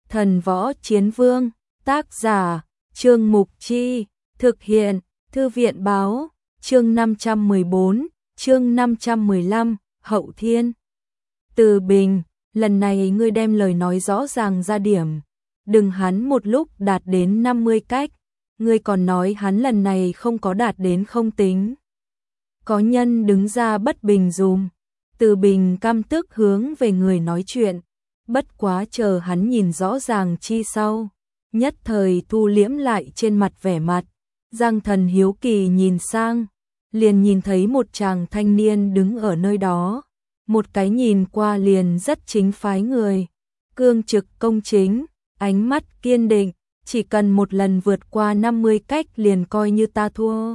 Thần Võ Chiến Vương, tác giả, Trương Mục Chi, thực hiện, Thư viện báo, chương 514, chương 515, Hậu Thiên. Từ Bình, lần này ngươi đem lời nói rõ ràng ra điểm, đừng hắn một lúc đạt đến 50 cách, ngươi còn nói hắn lần này không có đạt đến không tính. Có nhân đứng ra bất bình dùm, Từ Bình căm tức hướng về người nói chuyện, bất quá chờ hắn nhìn rõ ràng chi sau, nhất thời thu liễm lại trên mặt vẻ mặt. Giang Thần hiếu kỳ nhìn sang, liền nhìn thấy một chàng thanh niên đứng ở nơi đó, một cái nhìn qua liền rất chính phái người, cương trực công chính, ánh mắt kiên định, chỉ cần một lần vượt qua 50 cách liền coi như ta thua.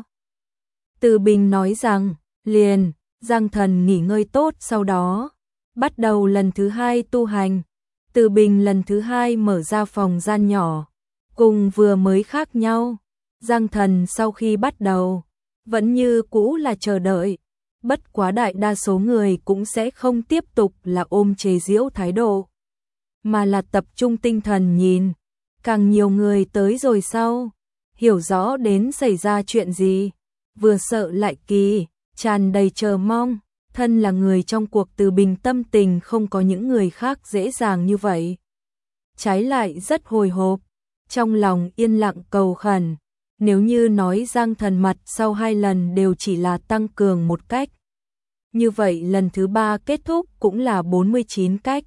Từ Bình nói rằng, liền, Giang Thần nghỉ ngơi tốt sau đó, bắt đầu lần thứ hai tu hành. Từ Bình lần thứ hai mở ra phòng gian nhỏ, cùng vừa mới khác nhau. Giang Thần sau khi bắt đầu, vẫn như cũ là chờ đợi, bất quá đại đa số người cũng sẽ không tiếp tục là ôm chế giễu thái độ, mà là tập trung tinh thần nhìn. Càng nhiều người tới rồi sau, hiểu rõ đến xảy ra chuyện gì, vừa sợ lại kỳ, tràn đầy chờ mong. Thân là người trong cuộc, Từ Bình tâm tình không có những người khác dễ dàng như vậy. Trái lại rất hồi hộp, trong lòng yên lặng cầu khẩn. Nếu như nói Giang Thần mặt sau 2 lần đều chỉ là tăng cường một cách, như vậy lần thứ 3 kết thúc cũng là 49 cách.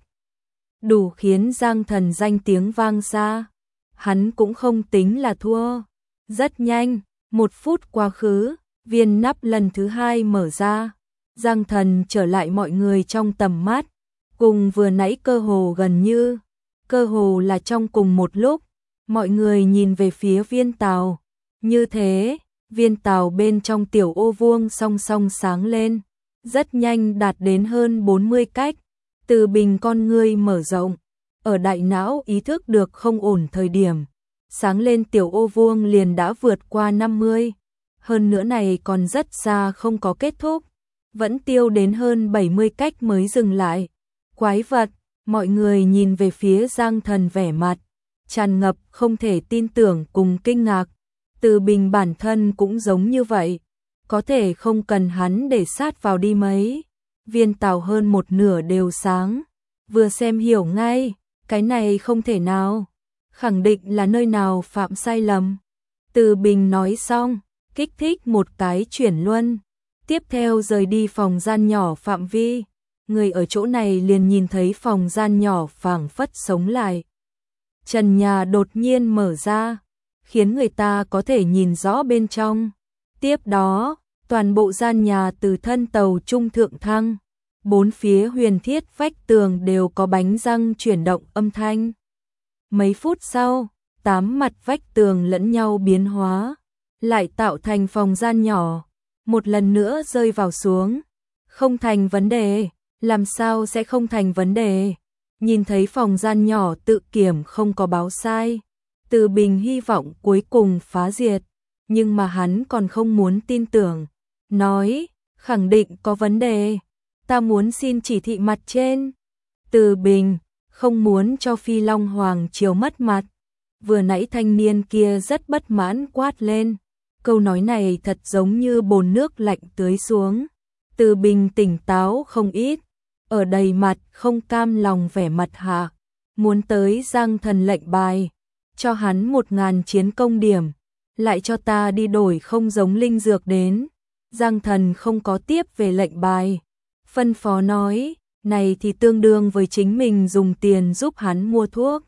Đủ khiến Giang Thần danh tiếng vang xa. Hắn cũng không tính là thua. Rất nhanh, 1 phút quá khứ, viên nắp lần thứ 2 mở ra. Giang Thần trở lại mọi người trong tầm mắt, cùng vừa nãy cơ hồ gần như, cơ hồ là trong cùng một lúc, mọi người nhìn về phía viên tàu. Như thế, viên tàu bên trong tiểu ô vuông song song sáng lên, rất nhanh đạt đến hơn 40 cách. Từ Bình con ngươi mở rộng, ở đại não ý thức được không ổn thời điểm, sáng lên tiểu ô vuông liền đã vượt qua 50, hơn nữa này còn rất xa không có kết thúc, vẫn tiêu đến hơn 70 cách mới dừng lại. Quái vật, mọi người nhìn về phía Giang Thần vẻ mặt tràn ngập không thể tin tưởng cùng kinh ngạc. Từ Bình bản thân cũng giống như vậy, có thể không cần hắn để sát vào đi mấy, viên tàu hơn một nửa đều sáng, vừa xem hiểu ngay, cái này không thể nào, khẳng định là nơi nào phạm sai lầm. Từ Bình nói xong, kích thích một cái chuyển luân, tiếp theo rời đi phòng gian nhỏ phạm vi, người ở chỗ này liền nhìn thấy phòng gian nhỏ phảng phất sống lại. Trần nhà đột nhiên mở ra, khiến người ta có thể nhìn rõ bên trong. Tiếp đó, toàn bộ gian nhà từ thân tàu trung thượng thăng, 4 phía huyền thiết vách tường đều có bánh răng chuyển động âm thanh. Mấy phút sau, 8 mặt vách tường lẫn nhau biến hóa, lại tạo thành phòng gian nhỏ, một lần nữa rơi vào xuống. Không thành vấn đề, làm sao sẽ không thành vấn đề? Nhìn thấy phòng gian nhỏ tự kiểm không có báo sai, Từ Bình hy vọng cuối cùng phá diệt, nhưng mà hắn còn không muốn tin tưởng, nói, khẳng định có vấn đề, ta muốn xin chỉ thị mặt trên. Từ Bình không muốn cho Phi Long Hoàng Triều mất mặt, vừa nãy thanh niên kia rất bất mãn quát lên, câu nói này thật giống như bồn nước lạnh tưới xuống. Từ Bình tỉnh táo không ít, ở đầy mặt không cam lòng vẻ mặt hạ, muốn tới Giang Thần lệnh bài, cho hắn 1000 chiến công điểm, lại cho ta đi đổi không giống linh dược đến. Giang Thần không có tiếp về lệnh bài, phân phó nói, này thì tương đương với chính mình dùng tiền giúp hắn mua thuốc.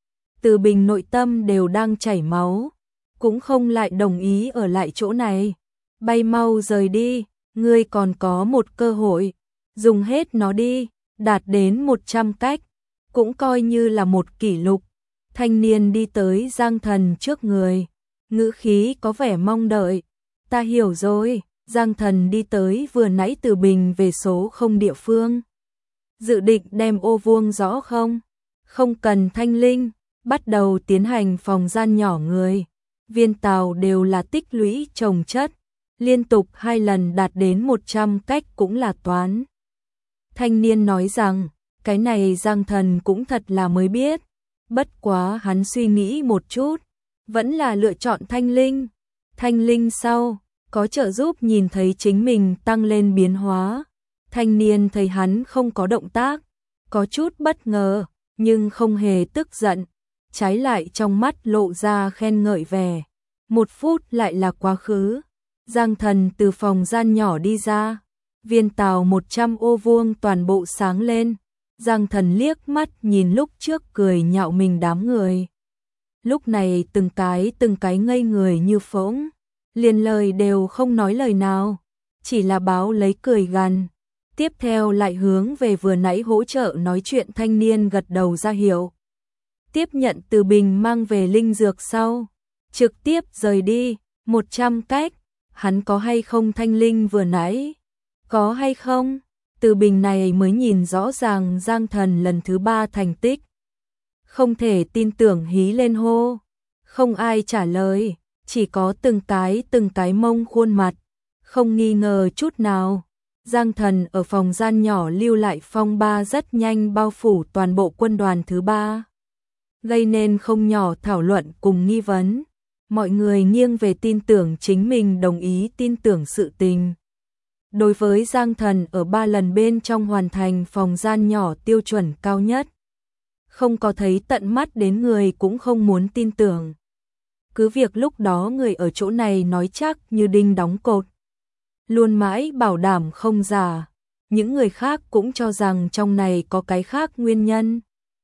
Từ Bình nội tâm đều đang chảy máu, cũng không lại đồng ý ở lại chỗ này, bay mau rời đi, ngươi còn có một cơ hội, dùng hết nó đi, đạt đến 100 cách, cũng coi như là một kỷ lục. Thanh niên đi tới Giang Thần trước người, ngữ khí có vẻ mong đợi. Ta hiểu rồi. Giang Thần đi tới vừa nãy Từ Bình về số không địa phương. Dự định đem ô vuông rõ không? Không cần thanh linh, bắt đầu tiến hành phòng gian nhỏ người. Viên tàu đều là tích lũy chồng chất, liên tục 2 lần đạt đến 100 cách cũng là toán. Thanh niên nói rằng, cái này Giang Thần cũng thật là mới biết, Bất quá hắn suy nghĩ một chút, vẫn là lựa chọn Thanh Linh. Thanh Linh sau, có trợ giúp nhìn thấy chính mình tăng lên biến hóa. Thanh niên thấy hắn không có động tác, có chút bất ngờ, nhưng không hề tức giận, trái lại trong mắt lộ ra khen ngợi vẻ. 1 phút lại là quá khứ, Giang Thần từ phòng gian nhỏ đi ra, viên tàu 100 ô vuông toàn bộ sáng lên. Giang Thần liếc mắt nhìn lúc trước cười nhạo mình đám người. Lúc này từng cái ngây người như phỗng, liền lời đều không nói lời nào, chỉ là báo lấy cười gằn. Tiếp theo lại hướng về vừa nãy hỗ trợ nói chuyện thanh niên gật đầu ra hiệu. Tiếp nhận từ bình mang về linh dược sau, trực tiếp rời đi. 100 cách, hắn có hay không thanh linh vừa nãy? Có hay không? Từ bình này mới nhìn rõ ràng Giang Thần lần thứ 3 thành tích. Không thể tin tưởng hí lên hô. Không ai trả lời, chỉ có từng cái mông khuôn mặt, không nghi ngờ chút nào. Giang Thần ở phòng gian nhỏ lưu lại phong ba rất nhanh bao phủ toàn bộ quân đoàn thứ 3, gây nên không nhỏ thảo luận cùng nghi vấn. Mọi người nghiêng về tin tưởng chính mình đồng ý tin tưởng sự tình. Đối với Giang Thần ở 3 lần bên trong hoàn thành phòng gian nhỏ tiêu chuẩn cao nhất, không có thấy tận mắt đến người cũng không muốn tin tưởng. Cứ việc lúc đó người ở chỗ này nói chắc như đinh đóng cột, luôn mãi bảo đảm không giả, những người khác cũng cho rằng trong này có cái khác nguyên nhân.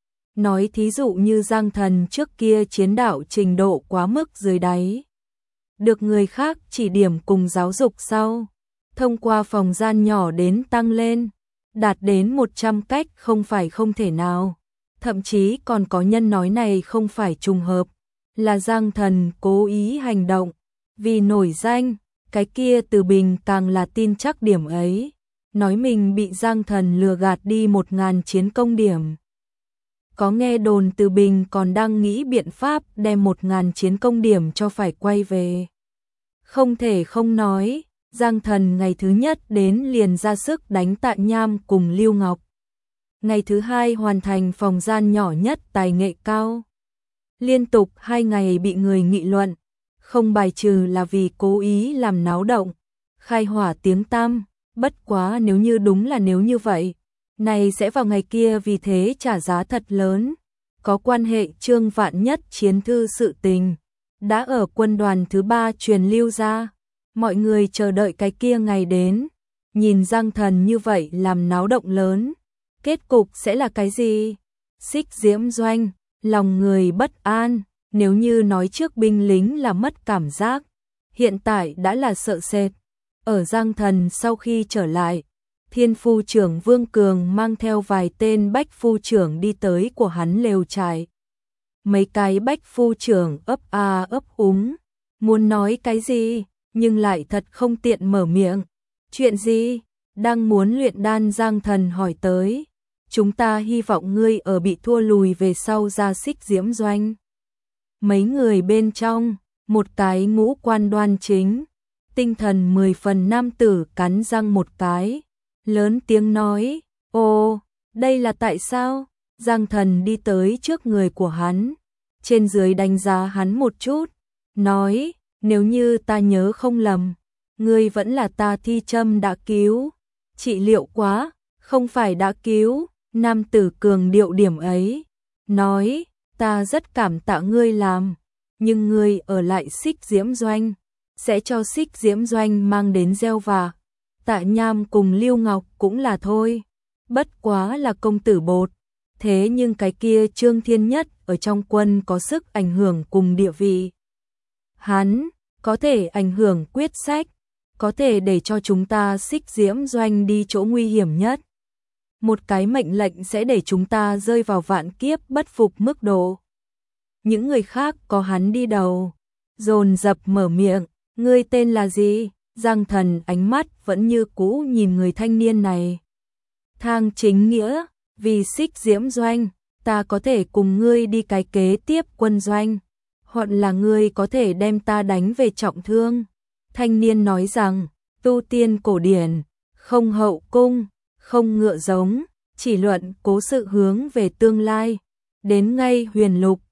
Nói thí dụ như Giang Thần trước kia chiến đạo trình độ quá mức dưới đáy, được người khác chỉ điểm cùng giáo dục sau, thông qua phòng gian nhỏ đến tăng lên, đạt đến 100 cách không phải không thể nào. Thậm chí còn có nhân nói này không phải trùng hợp, là Giang Thần cố ý hành động, vì nổi danh. Cái kia Từ Bình càng là tin chắc điểm ấy, nói mình bị Giang Thần lừa gạt đi 1000 chiến công điểm. Có nghe đồn Từ Bình còn đang nghĩ biện pháp đem 1000 chiến công điểm cho phải quay về. Không thể không nói, Giang Thần ngày thứ nhất đến liền ra sức đánh Tạ Nham cùng Lưu Ngọc. Ngày thứ 2 hoàn thành phòng gian nhỏ nhất tài nghệ cao. Liên tục 2 ngày bị người nghị luận, không bài trừ là vì cố ý làm náo động, khai hỏa tiếng tăm. Bất quá nếu như đúng là nếu như vậy, này sẽ vào ngày kia vì thế trả giá thật lớn. Có quan hệ Trương Vạn Nhất chiến thư sự tình, đã ở quân đoàn thứ 3 truyền lưu ra. Mọi người chờ đợi cái kia ngày đến, nhìn Giang Thần như vậy làm náo động lớn, kết cục sẽ là cái gì? Xích diễm doanh, lòng người bất an, nếu như nói trước binh lính là mất cảm giác, hiện tại đã là sợ sệt. Ở Giang Thần sau khi trở lại, Thiên phu trưởng Vương Cường mang theo vài tên bách phu trưởng đi tới của hắn lều trại. Mấy cái bách phu trưởng ấp a ấp úng, muốn nói cái gì, nhưng lại thật không tiện mở miệng. Chuyện gì? Đang muốn luyện đan Giang Thần hỏi tới. Chúng ta hy vọng ngươi ở bị thua lùi về sau ra xích diễm doanh. Mấy người bên trong, một cái ngũ quan đoan chính, tinh thần 10 phần nam tử cắn răng một cái, lớn tiếng nói, ồ, đây là tại sao? Giang Thần đi tới trước người của hắn, trên dưới đánh giá hắn một chút, nói, nếu như ta nhớ không lầm, ngươi vẫn là ta thi châm đã cứu, trị liệu quá, không phải đã cứu. Nam tử cường điệu điểm ấy, nói, ta rất cảm tạ ngươi làm, nhưng ngươi ở lại xích diễm doanh, sẽ cho xích diễm doanh mang đến gieo vạ. Tạ Nham cùng Lưu Ngọc cũng là thôi, bất quá là công tử bột, thế nhưng cái kia Trương Thiên Nhất ở trong quân có sức ảnh hưởng cùng địa vị. Hắn có thể ảnh hưởng quyết sách, có thể để cho chúng ta xích diễm doanh đi chỗ nguy hiểm nhất. Một cái mệnh lệnh sẽ để chúng ta rơi vào vạn kiếp bất phục mức độ. Những người khác có hắn đi đầu, dồn dập mở miệng, ngươi tên là gì? Giang Thần ánh mắt vẫn như cũ nhìn người thanh niên này. Thang chính nghĩa, vì xích diễm doanh, ta có thể cùng ngươi đi cái kế tiếp quân doanh, hoặc là ngươi có thể đem ta đánh về trọng thương. Thanh niên nói rằng, tu tiên cổ điển, không hậu cung, không ngựa giống, chỉ luận cố sự hướng về tương lai. đến ngay huyền lục,